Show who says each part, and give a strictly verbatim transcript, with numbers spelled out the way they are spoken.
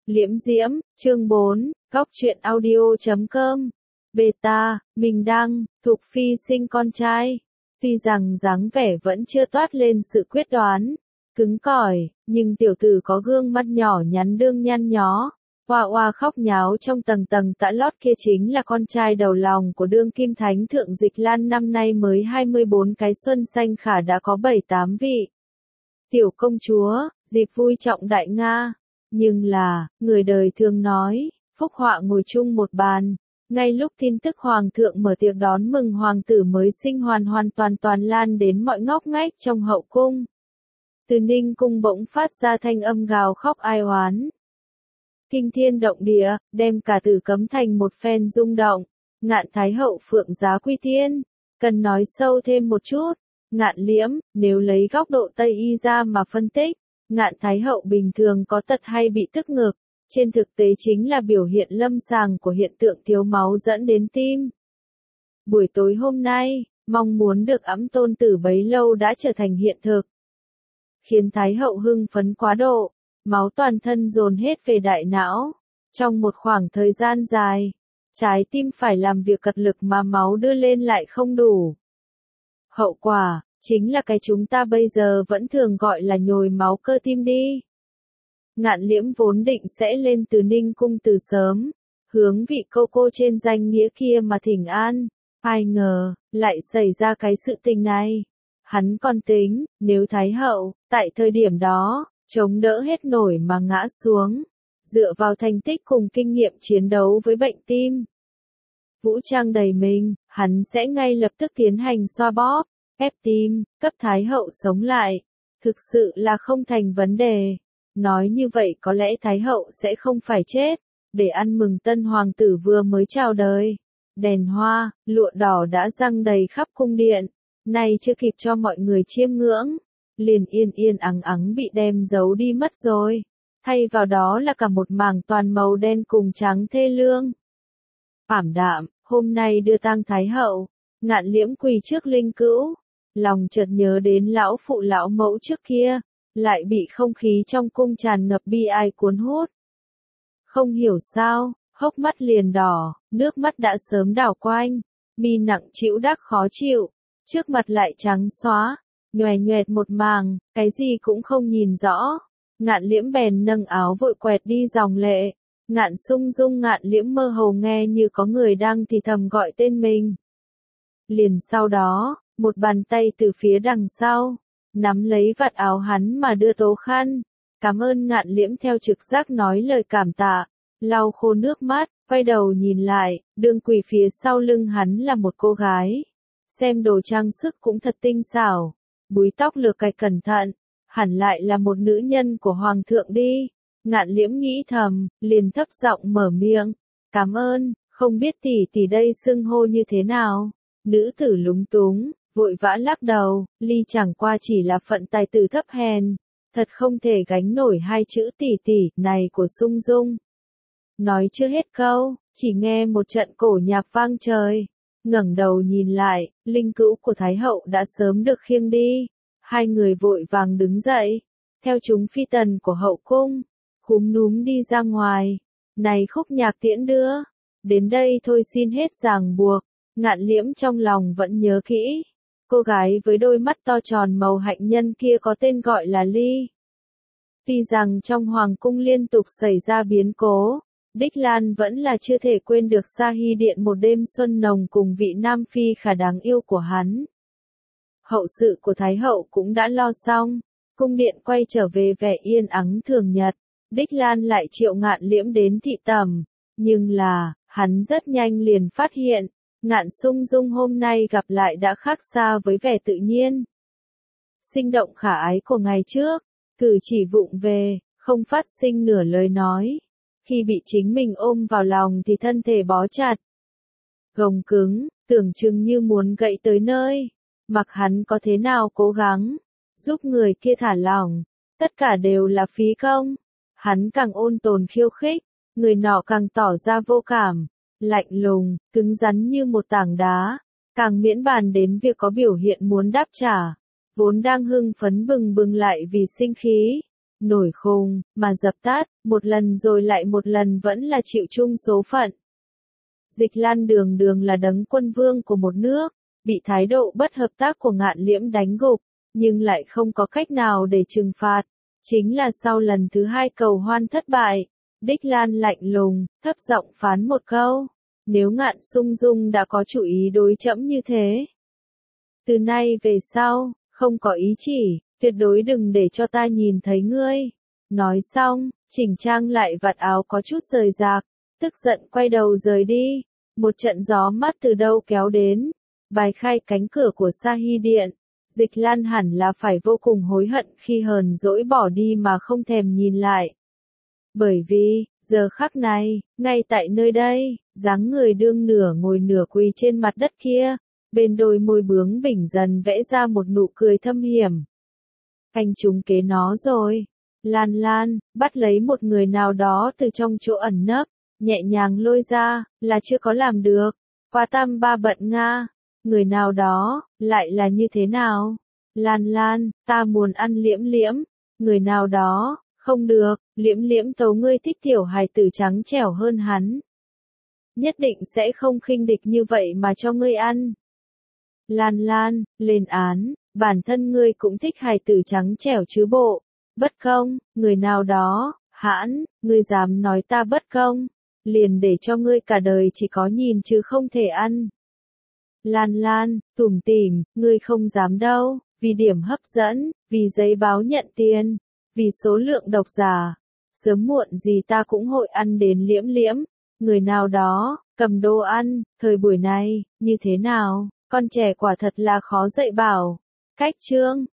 Speaker 1: Liễm Diễm, chương bốn, góc truyện audio chấm com. Beta, mình đăng, Thục Phi sinh con trai. Tuy rằng dáng vẻ vẫn chưa toát lên sự quyết đoán, cứng cỏi, nhưng tiểu tử có gương mặt nhỏ nhắn đương nhăn nhó, oa oa khóc nháo trong tầng tầng tã lót kia chính là con trai đầu lòng của đương kim thánh thượng Dịch Lan, năm nay mới hai mươi bốn cái xuân xanh khả đã có bảy tám vị. Tiểu công chúa, dịp vui trọng đại Nga. Nhưng là, người đời thường nói, phúc họa ngồi chung một bàn. Ngay lúc tin tức hoàng thượng mở tiệc đón mừng hoàng tử mới sinh hoàn hoàn toàn toàn lan đến mọi ngóc ngách trong hậu cung. Từ Ninh cung bỗng phát ra thanh âm gào khóc ai oán. Kinh thiên động địa, đem cả Tử Cấm thành một phen rung động. Ngạn Thái hậu phượng giá quy thiên, cần nói sâu thêm một chút. Ngạn Liễm, nếu lấy góc độ Tây y ra mà phân tích, Ngạn Thái hậu bình thường có tật hay bị tức ngực, trên thực tế chính là biểu hiện lâm sàng của hiện tượng thiếu máu dẫn đến tim. Buổi tối hôm nay, mong muốn được ẵm tôn tử bấy lâu đã trở thành hiện thực, khiến Thái hậu hưng phấn quá độ, máu toàn thân dồn hết về đại não. Trong một khoảng thời gian dài, trái tim phải làm việc cật lực mà máu đưa lên lại không đủ. Hậu quả chính là cái chúng ta bây giờ vẫn thường gọi là nhồi máu cơ tim đi. Ngạn Liễm vốn định sẽ lên từ Ninh cung từ sớm, hướng vị cô cô trên danh nghĩa kia mà thỉnh an, ai ngờ, lại xảy ra cái sự tình này. Hắn còn tính, nếu Thái hậu, tại thời điểm đó, chống đỡ hết nổi mà ngã xuống, dựa vào thành tích cùng kinh nghiệm chiến đấu với bệnh tim, vũ trang đầy mình, hắn sẽ ngay lập tức tiến hành xoa bóp, ép tim, cấp Thái hậu sống lại. Thực sự là không thành vấn đề. Nói như vậy có lẽ Thái hậu sẽ không phải chết, để ăn mừng tân hoàng tử vừa mới chào đời. Đèn hoa, lụa đỏ đã răng đầy khắp cung điện, nay chưa kịp cho mọi người chiêm ngưỡng, liền yên yên ắng ắng bị đem giấu đi mất rồi. Thay vào đó là cả một mảng toàn màu đen cùng trắng thê lương. Ảm đạm, hôm nay đưa tang Thái hậu, Ngạn Liễm quỳ trước linh cữu, lòng chợt nhớ đến lão phụ lão mẫu trước kia, lại bị không khí trong cung tràn ngập bi ai cuốn hút. Không hiểu sao, hốc mắt liền đỏ, nước mắt đã sớm đảo quanh, mi nặng chịu đắc khó chịu, trước mặt lại trắng xóa, nhòe nhoẹt một màng, cái gì cũng không nhìn rõ. Ngạn Liễm bèn nâng áo vội quẹt đi dòng lệ. Ngạn Sung Dung Ngạn Liễm mơ hồ nghe như có người đang thì thầm gọi tên mình. Liền sau đó, một bàn tay từ phía đằng sau, nắm lấy vạt áo hắn mà đưa tố khăn. Cảm ơn. Ngạn Liễm theo trực giác nói lời cảm tạ, lau khô nước mắt, quay đầu nhìn lại, đương quỳ phía sau lưng hắn là một cô gái. Xem đồ trang sức cũng thật tinh xảo, búi tóc lược cài cẩn thận, hẳn lại là một nữ nhân của hoàng thượng đi. Ngạn Liễm nghĩ thầm, liền thấp giọng mở miệng, cảm ơn, không biết tỷ tỷ đây xưng hô như thế nào. Nữ tử lúng túng, vội vã lắc đầu, ly chẳng qua chỉ là phận tài tử thấp hèn, thật không thể gánh nổi hai chữ tỷ tỷ này của Sung Dung. Nói chưa hết câu, chỉ nghe một trận cổ nhạc vang trời, ngẩng đầu nhìn lại, linh cữu của Thái hậu đã sớm được khiêng đi. Hai người vội vàng đứng dậy, theo chúng phi tần của hậu cung, cúm núm đi ra ngoài. Này khúc nhạc tiễn đưa, đến đây thôi xin hết ràng buộc. Ngạn Liễm trong lòng vẫn nhớ kỹ, cô gái với đôi mắt to tròn màu hạnh nhân kia có tên gọi là Ly. Tuy rằng trong hoàng cung liên tục xảy ra biến cố, Đích Lan vẫn là chưa thể quên được Sa Hy Điện một đêm xuân nồng cùng vị nam phi khả đáng yêu của hắn. Hậu sự của Thái hậu cũng đã lo xong, cung điện quay trở về vẻ yên ắng thường nhật. Đích Lan lại triệu Ngạn Liễm đến thị tẩm, nhưng là, hắn rất nhanh liền phát hiện, Ngạn Sung Dung hôm nay gặp lại đã khác xa với vẻ tự nhiên, sinh động khả ái của ngày trước, cử chỉ vụng về, không phát sinh nửa lời nói. Khi bị chính mình ôm vào lòng thì thân thể bó chặt, gồng cứng, tưởng chừng như muốn gãy tới nơi. Mặc hắn có thế nào cố gắng, giúp người kia thả lỏng, tất cả đều là phí công. Hắn càng ôn tồn khiêu khích, người nọ càng tỏ ra vô cảm, lạnh lùng, cứng rắn như một tảng đá, càng miễn bàn đến việc có biểu hiện muốn đáp trả. Vốn đang hưng phấn bừng bừng lại vì sinh khí, nổi khùng, mà dập tắt, một lần rồi lại một lần vẫn là chịu chung số phận. Dịch Lan đường đường là đấng quân vương của một nước, bị thái độ bất hợp tác của Ngạn Liễm đánh gục, nhưng lại không có cách nào để trừng phạt. Chính là sau lần thứ hai cầu hoan thất bại, Đích Lan lạnh lùng, thấp giọng phán một câu. Nếu Ngạn Sung Dung đã có chủ ý đối trẫm như thế, từ nay về sau, không có ý chỉ, tuyệt đối đừng để cho ta nhìn thấy ngươi. Nói xong, chỉnh trang lại vạt áo có chút rời rạc, tức giận quay đầu rời đi. Một trận gió mát từ đâu kéo đến, bài khai cánh cửa của Sa Hy Điện. Dịch Lan hẳn là phải vô cùng hối hận khi hờn dỗi bỏ đi mà không thèm nhìn lại. Bởi vì, giờ khắc này, ngay tại nơi đây, dáng người đương nửa ngồi nửa quỳ trên mặt đất kia, bên đôi môi bướng bỉnh dần vẽ ra một nụ cười thâm hiểm. Anh trúng kế nó rồi. Lan Lan, bắt lấy một người nào đó từ trong chỗ ẩn nấp, nhẹ nhàng lôi ra, là chưa có làm được. Quá tam ba bận Nga. Người nào đó, lại là như thế nào? Lan Lan, ta muốn ăn Liễm Liễm. Người nào đó, không được, Liễm Liễm tấu ngươi thích tiểu hài tử trắng trẻo hơn hắn. Nhất định sẽ không khinh địch như vậy mà cho ngươi ăn. Lan Lan, lên án, bản thân ngươi cũng thích hài tử trắng trẻo chứ bộ. Bất công, người nào đó, hãn, ngươi dám nói ta bất công, liền để cho ngươi cả đời chỉ có nhìn chứ không thể ăn. Lan Lan, tủm tỉm, ngươi không dám đâu, vì điểm hấp dẫn, vì giấy báo nhận tiền, vì số lượng độc giả. Sớm muộn gì ta cũng hội ăn đến Liễm Liễm. Người nào đó, cầm đồ ăn, thời buổi này, như thế nào, con trẻ quả thật là khó dạy bảo. Cách chương